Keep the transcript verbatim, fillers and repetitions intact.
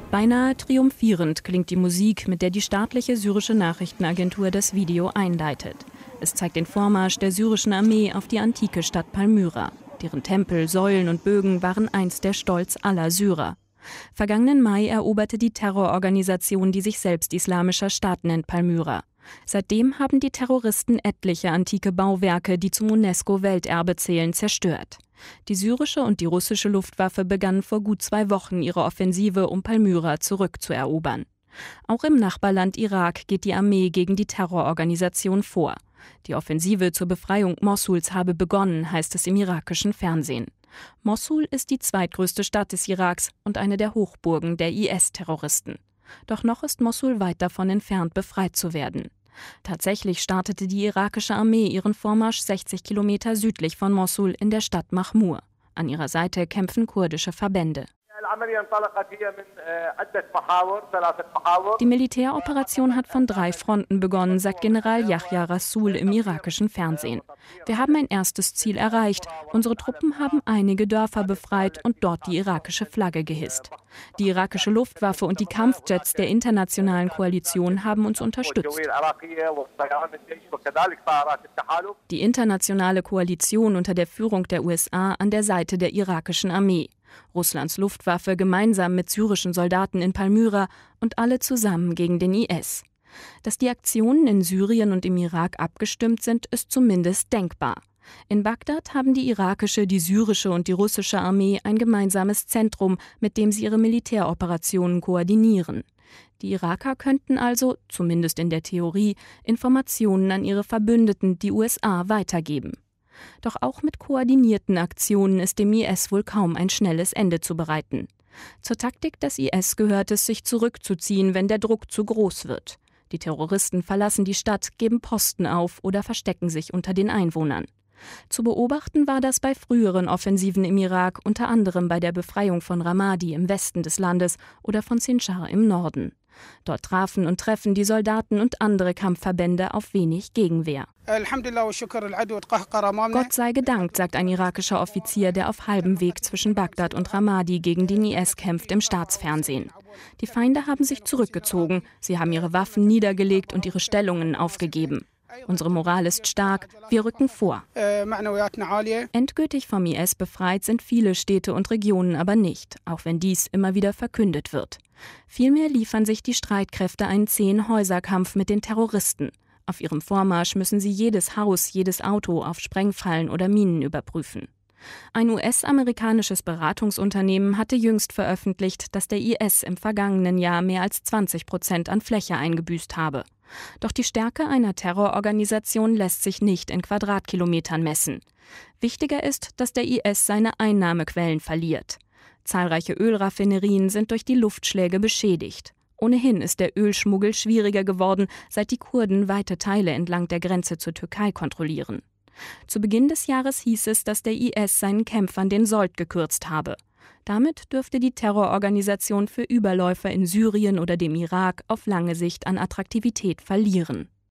Beinahe triumphierend klingt die Musik, mit der die staatliche syrische Nachrichtenagentur das Video einleitet. Es zeigt den Vormarsch der syrischen Armee auf die antike Stadt Palmyra. Deren Tempel, Säulen und Bögen waren einst der Stolz aller Syrer. Vergangenen Mai eroberte die Terrororganisation, die sich selbst Islamischer Staat nennt, Palmyra. Seitdem haben die Terroristen etliche antike Bauwerke, die zum UNESCO-Welterbe zählen, zerstört. Die syrische und die russische Luftwaffe begannen vor gut zwei Wochen ihre Offensive, um Palmyra zurückzuerobern. Auch im Nachbarland Irak geht die Armee gegen die Terrororganisation vor. Die Offensive zur Befreiung Mossuls habe begonnen, heißt es im irakischen Fernsehen. Mossul ist die zweitgrößte Stadt des Iraks und eine der Hochburgen der I S-Terroristen. Doch noch ist Mossul weit davon entfernt, befreit zu werden. Tatsächlich startete die irakische Armee ihren Vormarsch sechzig Kilometer südlich von Mossul in der Stadt Mahmur. An ihrer Seite kämpfen kurdische Verbände. Die Militäroperation hat von drei Fronten begonnen, sagt General Yahya Rassoul im irakischen Fernsehen. Wir haben ein erstes Ziel erreicht. Unsere Truppen haben einige Dörfer befreit und dort die irakische Flagge gehisst. Die irakische Luftwaffe und die Kampfjets der internationalen Koalition haben uns unterstützt. Die internationale Koalition unter der Führung der U S A an der Seite der irakischen Armee. Russlands Luftwaffe gemeinsam mit syrischen Soldaten in Palmyra und alle zusammen gegen den I S. Dass die Aktionen in Syrien und im Irak abgestimmt sind, ist zumindest denkbar. In Bagdad haben die irakische, die syrische und die russische Armee ein gemeinsames Zentrum, mit dem sie ihre Militäroperationen koordinieren. Die Iraker könnten also, zumindest in der Theorie, Informationen an ihre Verbündeten, die U S A, weitergeben. Doch auch mit koordinierten Aktionen ist dem I S wohl kaum ein schnelles Ende zu bereiten. Zur Taktik des I S gehört es, sich zurückzuziehen, wenn der Druck zu groß wird. Die Terroristen verlassen die Stadt, geben Posten auf oder verstecken sich unter den Einwohnern. Zu beobachten war das bei früheren Offensiven im Irak, unter anderem bei der Befreiung von Ramadi im Westen des Landes oder von Sinjar im Norden. Dort trafen und treffen die Soldaten und andere Kampfverbände auf wenig Gegenwehr. Gott sei gedankt, sagt ein irakischer Offizier, der auf halbem Weg zwischen Bagdad und Ramadi gegen den I S kämpft, im Staatsfernsehen. Die Feinde haben sich zurückgezogen, sie haben ihre Waffen niedergelegt und ihre Stellungen aufgegeben. Unsere Moral ist stark, wir rücken vor. Endgültig vom I S befreit sind viele Städte und Regionen aber nicht, auch wenn dies immer wieder verkündet wird. Vielmehr liefern sich die Streitkräfte einen zähen Häuserkampf mit den Terroristen. Auf ihrem Vormarsch müssen sie jedes Haus, jedes Auto auf Sprengfallen oder Minen überprüfen. Ein U S-amerikanisches Beratungsunternehmen hatte jüngst veröffentlicht, dass der I S im vergangenen Jahr mehr als zwanzig Prozent an Fläche eingebüßt habe. Doch die Stärke einer Terrororganisation lässt sich nicht in Quadratkilometern messen. Wichtiger ist, dass der I S seine Einnahmequellen verliert. Zahlreiche Ölraffinerien sind durch die Luftschläge beschädigt. Ohnehin ist der Ölschmuggel schwieriger geworden, seit die Kurden weite Teile entlang der Grenze zur Türkei kontrollieren. Zu Beginn des Jahres hieß es, dass der I S seinen Kämpfern den Sold gekürzt habe. Damit dürfte die Terrororganisation für Überläufer in Syrien oder dem Irak auf lange Sicht an Attraktivität verlieren.